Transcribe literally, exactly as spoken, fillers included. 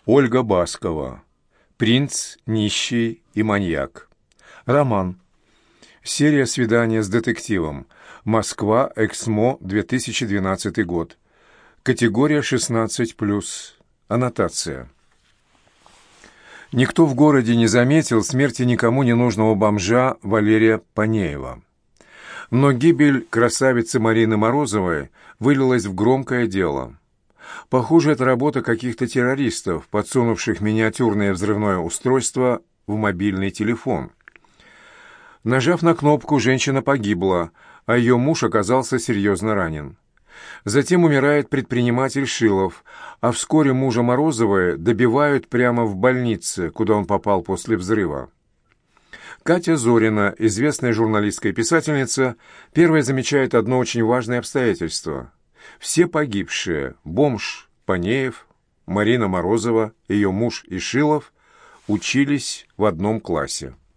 Ольга Баскова. «Принц, нищий и маньяк». Роман. Серия свидания с детективом. Москва, Эксмо, две тысячи двенадцатый год. Категория шестнадцать плюс. Аннотация. Никто в городе не заметил смерти никому не нужного бомжа Валерия Панеева. Но гибель красавицы Марины Морозовой вылилась в громкое дело. Похоже, это работа каких-то террористов, подсунувших миниатюрное взрывное устройство в мобильный телефон. Нажав на кнопку, женщина погибла, а ее муж оказался серьезно ранен. Затем умирает предприниматель Шилов, а вскоре мужа Морозовой добивают прямо в больнице, куда он попал после взрыва. Катя Зорина, известная журналистка и писательница, первая замечает одно очень важное обстоятельство. Все погибшие – бомж Панеев, Марина Морозова, ее муж и Шилов – учились в одном классе.